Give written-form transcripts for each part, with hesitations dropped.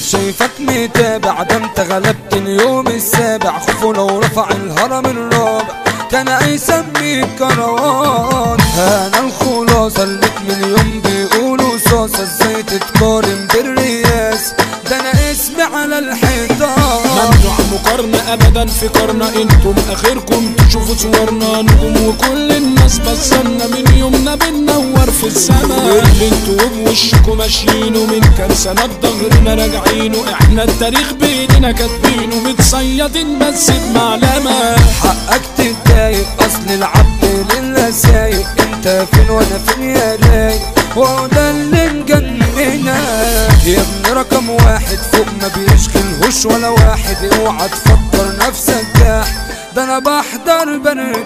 شايفك متابع، ده انت غلبت اليوم السابع. خوفه لو رفع الهرم الرابع كان هيسميك كروان. انا الخلاصة اللي مليون بيقولوا صاصة، ازاي تتقارن بالرياس؟ ده انا اسمي على الحيطان. ممنوع مقارنة ابدا في قرنا، انتم اخركم تشوفوا صورنا نجوم وكل الناس بصرنا، من يومنا بننور في السما. اللي انتوا بوشكوا ماشيينه من كام سنة بضهرنا راجعينه، احنا التاريخ بايدينا كاتبينه، متصيدين بس بمعلمة. حقك تتضايق اصل العبد لله سايق، انت فين وانا فين يا رايق، وهو ده اللي مجننا. يا ابني رقم واحد فوق ما بيشغلهوش ولا واحد، اوعى تفكر نفسك جاح، ده انا بحضر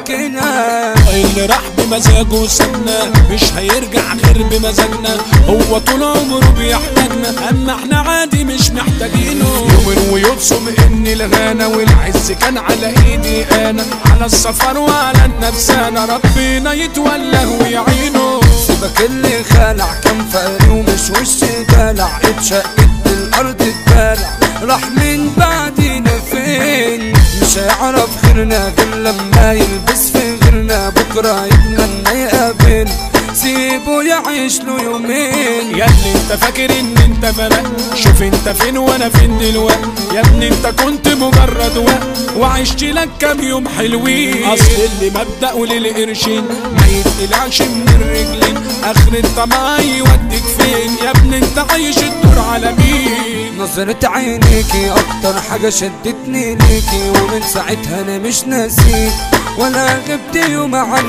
بركنا. اللي راح بمزاجه سابنا مش هيرجع غير بمزاجنا، هو طول عمره بيحتاجنا اما احنا عادي مش محتاجينه. يوم ويبصم ان الغنى والعز كان على ايدي انا، على السفر وعلى النفس انا، ربنا يتولاه ويعينه. سيبك اللي خلع كان فقري ومش وش دلع، اتشقت الارض اتبلع، راح من بعدينا فين؟ مش هيعرف غيرنا غير لما يلبس في غيرنا، بكره يتمنى يقابل، سيبه يعيش له يومين. يا ابني انت فاكر ان انت فرق، شوف انت فين وانا فين دلوقتي. يا ابني انت كنت مجرد وقت وعشت لك كام يوم حلوين. اصل اللي مبدأه للقرشين ما يتقلعش من الرجلين، اخر الطمع يوديك فين؟ يا ابني انت عايش الدور على مين؟ نظرة عينيكي اكتر حاجة شدتني ليكي، ومن ساعتها انا مش ناسيك ولا غبت يوم عن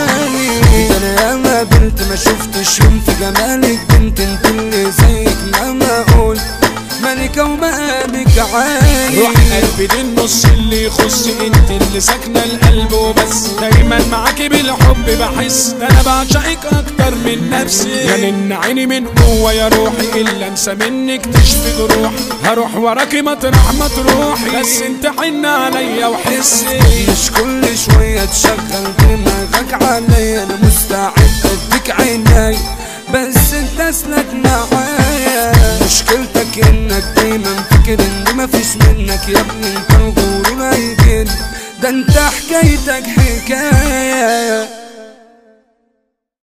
بالي. ده انا ياما قابلت ما شفتش يوم في جمالك بنت، انت اللي زيك مهما قلت ملكة ومقامك عالي. روح قلبي دي النص اللي يخص، انت اللي ساكنة القلب وبس، دايما معاكي بالحب بحس، ده انا بعشقك اكتر من نفسي. يا من عيني من جوا يا روحي، الا انسى منك تشفي جروحي، هروح وراكي مطرح ما تروحي، بس انت حن عليا وحسي. مش كل شوية تشغل دماغك عليا، انا مستعد اديك عيني بس انت اسلك معايا. مشكلتك انك دايما فاكر ان مفيش منك، يا ابني انت الغرور هيجن، ده انت حكايتك حكاية.